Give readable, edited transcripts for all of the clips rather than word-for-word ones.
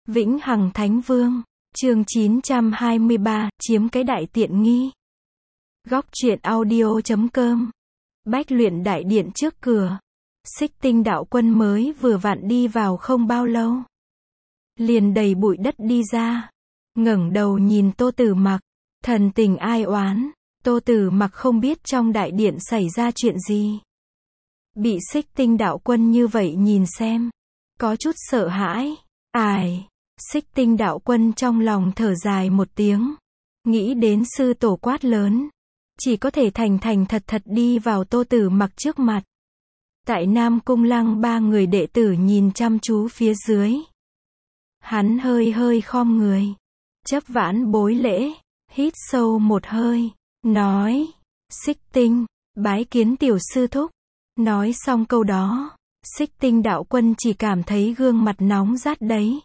Vĩnh Hằng Thánh Vương, chương 923, chiếm cái đại tiện nghi. Góc truyện audio.com. Bách luyện đại điện trước cửa. Xích Tinh đạo quân mới vừa vặn đi vào không bao lâu, liền đầy bụi đất đi ra, ngẩng đầu nhìn Tô Tử Mặc, thần tình ai oán. Tô Tử Mặc không biết trong đại điện xảy ra chuyện gì, bị Xích Tinh đạo quân như vậy nhìn xem, có chút sợ hãi. Ai? Xích Tinh đạo quân trong lòng thở dài một tiếng, nghĩ đến sư tổ quát lớn, chỉ có thể thành thành thật thật đi vào Tô Tử Mặc trước mặt. Tại Nam Cung Lăng ba người đệ tử nhìn chăm chú phía dưới, hắn hơi hơi khom người, chấp vãn bối lễ, hít sâu một hơi, nói: Xích Tinh, bái kiến tiểu sư thúc. Nói xong câu đó, Xích Tinh đạo quân chỉ cảm thấy gương mặt nóng rát đấy,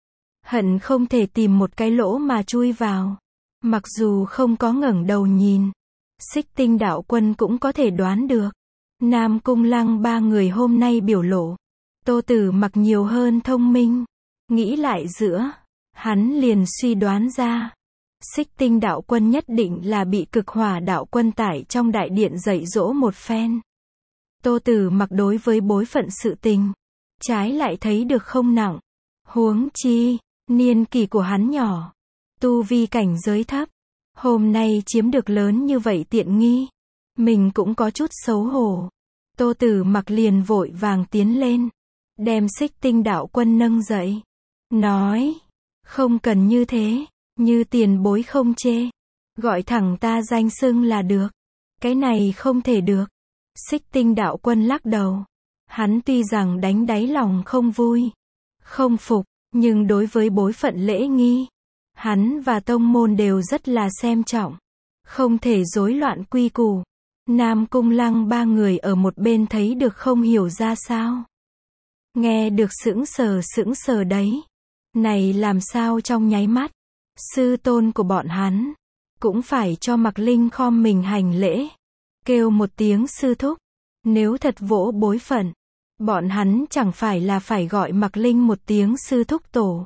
hận không thể tìm một cái lỗ mà chui vào. Mặc dù không có ngẩng đầu nhìn, Xích Tinh đạo quân cũng có thể đoán được Nam Cung Lăng ba người hôm nay biểu lộ. Tô Tử Mặc nhiều hơn thông minh, nghĩ lại giữa, hắn liền suy đoán ra, Xích Tinh đạo quân nhất định là bị Cực Hỏa đạo quân tải trong đại điện dạy dỗ một phen. Tô Tử Mặc đối với bối phận sự tình, trái lại thấy được không nặng. Huống chi, niên kỷ của hắn nhỏ, tu vi cảnh giới thấp, hôm nay chiếm được lớn như vậy tiện nghi, mình cũng có chút xấu hổ. Tô Tử Mặc liền vội vàng tiến lên, đem Xích Tinh đạo quân nâng dậy, nói: không cần như thế, như tiền bối không chê, gọi thẳng ta danh xưng là được. Cái này không thể được. Xích Tinh đạo quân lắc đầu, hắn tuy rằng đánh đáy lòng không vui, không phục, nhưng đối với bối phận lễ nghi, hắn và tông môn đều rất là xem trọng, không thể rối loạn quy củ. Nam Cung Lăng ba người ở một bên thấy được không hiểu ra sao, nghe được sững sờ đấy. Này làm sao trong nháy mắt, sư tôn của bọn hắn cũng phải cho Mặc Linh khom mình hành lễ, kêu một tiếng sư thúc. Nếu thật vỗ bối phận, bọn hắn chẳng phải là phải gọi Mặc Linh một tiếng sư thúc tổ.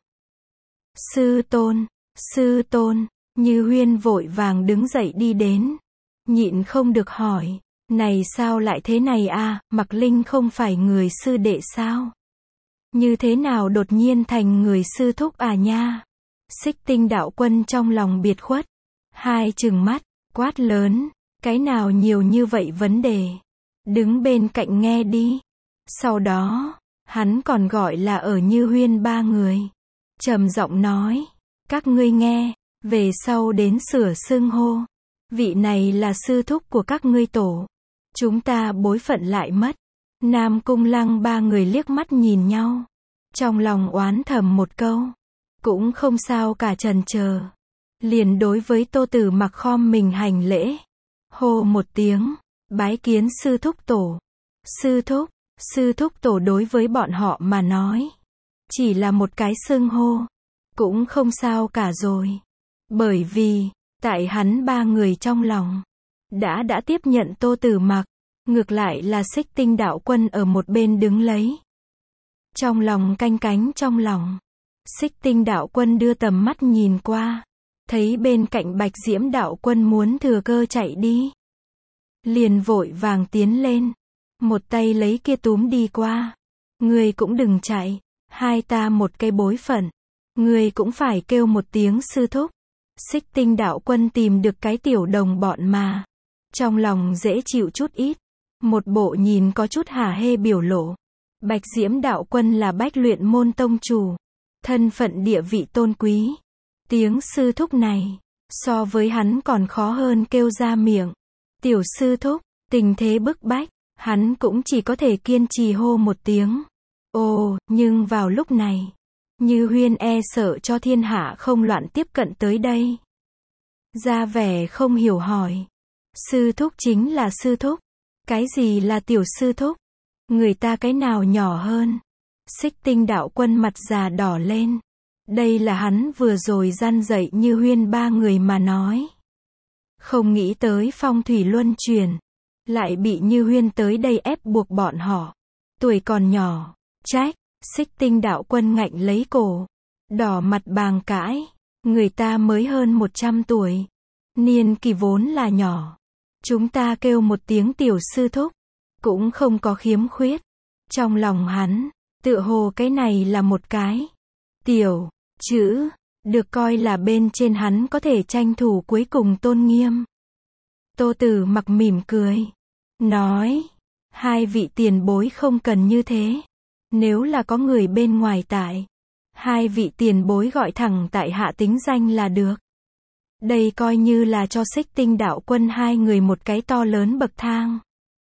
Sư tôn, Như Huyên vội vàng đứng dậy đi đến, nhịn không được hỏi: này sao lại thế này a? Mặc Linh không phải người sư đệ sao? Như thế nào đột nhiên thành người sư thúc à nha? Xích Tinh đạo quân trong lòng biệt khuất, hai trừng mắt, quát lớn: cái nào nhiều như vậy vấn đề? Đứng bên cạnh nghe đi. Sau đó, hắn còn gọi là ở Như Huyên ba người, trầm giọng nói: các ngươi nghe, về sau đến sửa xưng hô, vị này là sư thúc của các ngươi tổ, chúng ta bối phận lại mất. Nam Cung Lăng ba người liếc mắt nhìn nhau, trong lòng oán thầm một câu, cũng không sao cả, chần chờ, liền đối với Tô Tử Mặc khom mình hành lễ, hô một tiếng: bái kiến sư thúc tổ. Sư thúc tổ đối với bọn họ mà nói, chỉ là một cái xưng hô, cũng không sao cả rồi. Bởi vì, tại hắn ba người trong lòng, đã tiếp nhận Tô Tử Mặc, ngược lại là Xích Tinh đạo quân ở một bên đứng lấy. Trong lòng canh cánh trong lòng, Xích Tinh đạo quân đưa tầm mắt nhìn qua, thấy bên cạnh Bạch Diễm đạo quân muốn thừa cơ chạy đi, liền vội vàng tiến lên, một tay lấy kia túm đi qua. Ngươi cũng đừng chạy, hai ta một cái bối phận, ngươi cũng phải kêu một tiếng sư thúc. Xích Tinh đạo quân tìm được cái tiểu đồng bọn mà, trong lòng dễ chịu chút ít, một bộ nhìn có chút hả hê biểu lộ. Bạch Diễm đạo quân là Bách luyện môn tông chủ, thân phận địa vị tôn quý, tiếng sư thúc này, so với hắn còn khó hơn kêu ra miệng. Tiểu sư thúc, tình thế bức bách, hắn cũng chỉ có thể kiên trì hô một tiếng. Ồ, nhưng vào lúc này, Như Huyên e sợ cho thiên hạ không loạn tiếp cận tới đây, ra vẻ không hiểu hỏi: sư thúc chính là sư thúc, cái gì là tiểu sư thúc? Người ta cái nào nhỏ hơn? Xích Tinh đạo quân mặt già đỏ lên, đây là hắn vừa rồi răn dạy Như Huyên ba người mà nói. Không nghĩ tới phong thủy luân chuyển, lại bị Như Huyên tới đây ép buộc bọn họ. Tuổi còn nhỏ, trách. Xích Tinh đạo quân ngạnh lấy cổ, đỏ mặt bàng cãi. Người ta mới hơn 100 tuổi. Niên kỷ vốn là nhỏ. Chúng ta kêu một tiếng tiểu sư thúc, cũng không có khiếm khuyết. Trong lòng hắn, tựa hồ cái này là một cái tiểu chữ, được coi là bên trên hắn có thể tranh thủ cuối cùng tôn nghiêm. Tô Tử Mặc mỉm cười, nói, hai vị tiền bối không cần như thế. Nếu là có người bên ngoài tại, hai vị tiền bối gọi thẳng tại hạ tính danh là được. Đây coi như là cho Xích Tinh đạo quân hai người một cái to lớn bậc thang.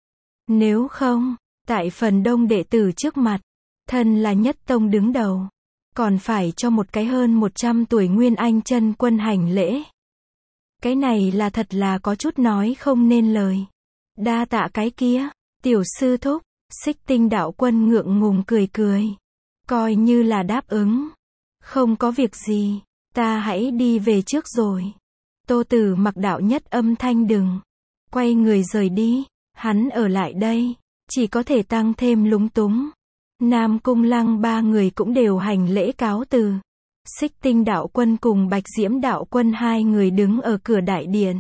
Nếu không, tại phần đông đệ tử trước mặt, thân là nhất tông đứng đầu, còn phải cho một cái hơn 100 tuổi Nguyên Anh chân quân hành lễ. Cái này là thật là có chút nói không nên lời. Đa tạ cái kia, tiểu sư thúc. Xích Tinh đạo quân ngượng ngùng cười cười, coi như là đáp ứng. Không có việc gì, ta hãy đi về trước rồi. Tô Tử Mặc đạo nhất âm thanh đừng. Quay người rời đi, hắn ở lại đây, chỉ có thể tăng thêm lúng túng. Nam Cung Lăng ba người cũng đều hành lễ cáo từ. Xích Tinh đạo quân cùng Bạch Diễm đạo quân hai người đứng ở cửa đại điện.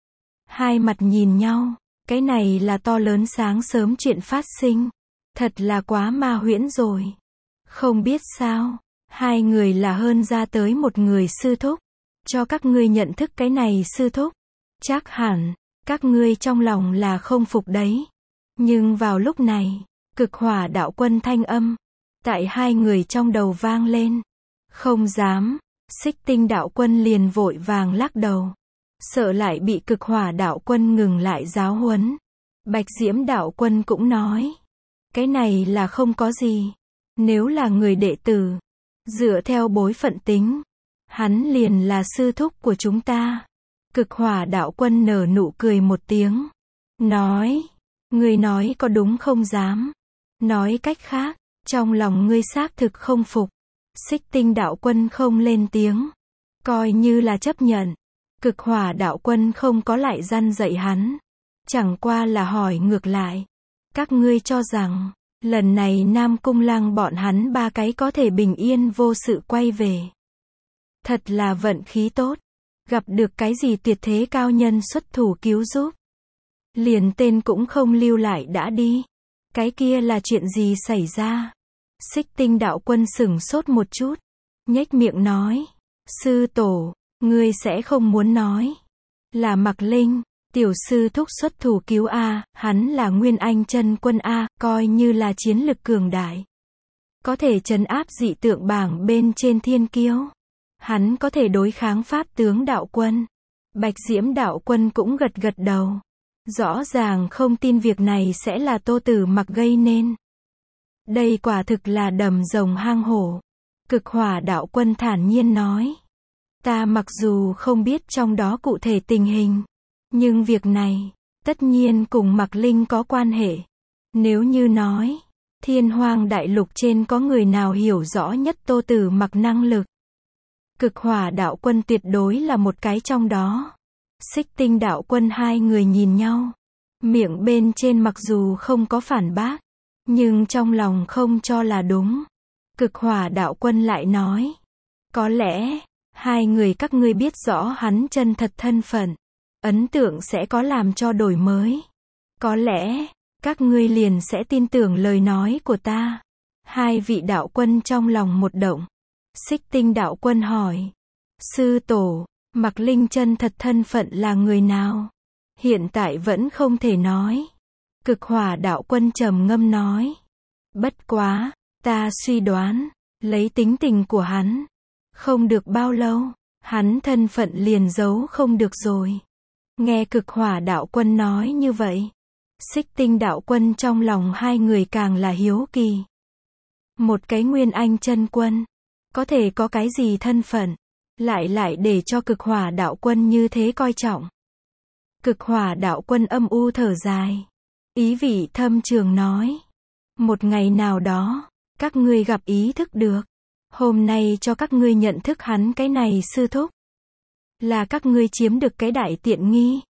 Hai mặt nhìn nhau, cái này là to lớn sáng sớm chuyện phát sinh. Thật là quá ma huyễn rồi. Không biết sao, hai người là hơn ra tới một người sư thúc. Cho các ngươi nhận thức cái này sư thúc. Chắc hẳn, các ngươi trong lòng là không phục đấy. Nhưng vào lúc này, Cực Hỏa đạo quân thanh âm tại hai người trong đầu vang lên. Không dám. Xích Tinh đạo quân liền vội vàng lắc đầu, sợ lại bị Cực Hỏa đạo quân ngừng lại giáo huấn. Bạch Diễm đạo quân cũng nói, cái này là không có gì. Nếu là người đệ tử, dựa theo bối phận tính, hắn liền là sư thúc của chúng ta. Cực Hỏa đạo quân nở nụ cười một tiếng, nói, ngươi nói có đúng không dám? Nói cách khác, trong lòng ngươi xác thực không phục. Xích Tinh đạo quân không lên tiếng, coi như là chấp nhận. Cực Hỏa đạo quân không có lại răn dạy hắn, chẳng qua là hỏi ngược lại, các ngươi cho rằng lần này Nam Cung Lăng bọn hắn ba cái có thể bình yên vô sự quay về. Thật là vận khí tốt, gặp được cái gì tuyệt thế cao nhân xuất thủ cứu giúp. Liền tên cũng không lưu lại đã đi. Cái kia là chuyện gì xảy ra? Xích Tinh đạo quân sửng sốt một chút, nhếch miệng nói, sư tổ, ngươi sẽ không muốn nói là Mạc Linh, tiểu sư thúc xuất thủ cứu a, hắn là Nguyên Anh chân quân a, coi như là chiến lực cường đại, có thể trấn áp dị tượng bảng bên trên thiên kiêu. Hắn có thể đối kháng pháp tướng đạo quân. Bạch Diễm đạo quân cũng gật gật đầu. Rõ ràng không tin việc này sẽ là Tô Tử Mặc gây nên. Đây quả thực là đầm rồng hang hổ. Cực Hỏa đạo quân thản nhiên nói, ta mặc dù không biết trong đó cụ thể tình hình, nhưng việc này tất nhiên cùng Mạc Linh có quan hệ. Nếu như nói Thiên Hoang đại lục trên có người nào hiểu rõ nhất Tô Tử Mặc năng lực, Cực Hỏa đạo quân tuyệt đối là một cái trong đó. Xích Tinh đạo quân hai người nhìn nhau, miệng bên trên mặc dù không có phản bác, nhưng trong lòng không cho là đúng. Cực Hỏa đạo quân lại nói, có lẽ hai người các ngươi biết rõ hắn chân thật thân phận, ấn tượng sẽ có làm cho đổi mới. Có lẽ các ngươi liền sẽ tin tưởng lời nói của ta. Hai vị đạo quân trong lòng một động. Xích Tinh đạo quân hỏi, sư tổ, Mạc Linh chân thật thân phận là người nào? Hiện tại vẫn không thể nói. Cực Hỏa đạo quân trầm ngâm nói, bất quá, ta suy đoán, lấy tính tình của hắn, không được bao lâu, hắn thân phận liền giấu không được rồi. Nghe Cực Hỏa đạo quân nói như vậy, Xích Tinh đạo quân trong lòng hai người càng là hiếu kỳ. Một cái Nguyên Anh chân quân, có thể có cái gì thân phận, lại để cho Cực Hỏa đạo quân như thế coi trọng. Cực Hỏa đạo quân âm u thở dài, ý vị thâm trường nói, một ngày nào đó, các ngươi gặp ý thức được, hôm nay cho các ngươi nhận thức hắn cái này sư thúc, là các ngươi chiếm được cái đại tiện nghi.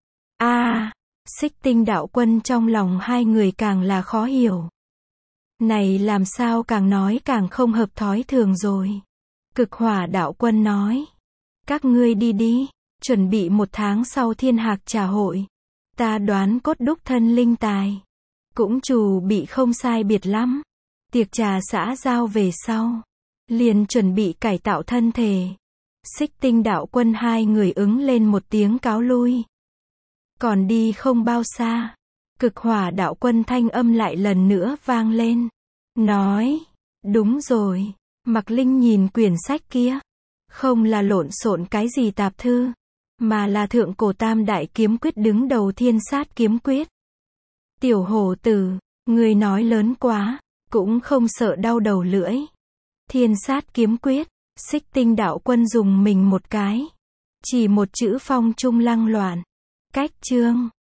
Xích Tinh đạo quân trong lòng hai người càng là khó hiểu. Này làm sao càng nói càng không hợp thói thường rồi. Cực Hỏa Đạo Quân nói. Các ngươi đi đi, chuẩn bị 1 tháng sau Thiên Hạc Trà hội. Ta đoán cốt đúc thân linh tài. Cũng chuẩn bị không sai biệt lắm. Tiệc trà xã giao về sau. Liền chuẩn bị cải tạo thân thể. Xích Tinh Đạo Quân hai người ứng lên một tiếng cáo lui. Còn đi không bao xa. Cực Hỏa Đạo Quân thanh âm lại lần nữa vang lên. Nói. Đúng rồi. Mạc Linh nhìn quyển sách kia. Không là lộn xộn cái gì tạp thư. Mà là thượng cổ tam đại kiếm quyết đứng đầu Thiên Sát kiếm quyết. Tiểu hổ tử, người nói lớn quá. Cũng không sợ đau đầu lưỡi. Thiên Sát kiếm quyết. Xích Tinh Đạo Quân dùng mình một cái. Chỉ một chữ phong trung lăng loạn. Cách chương.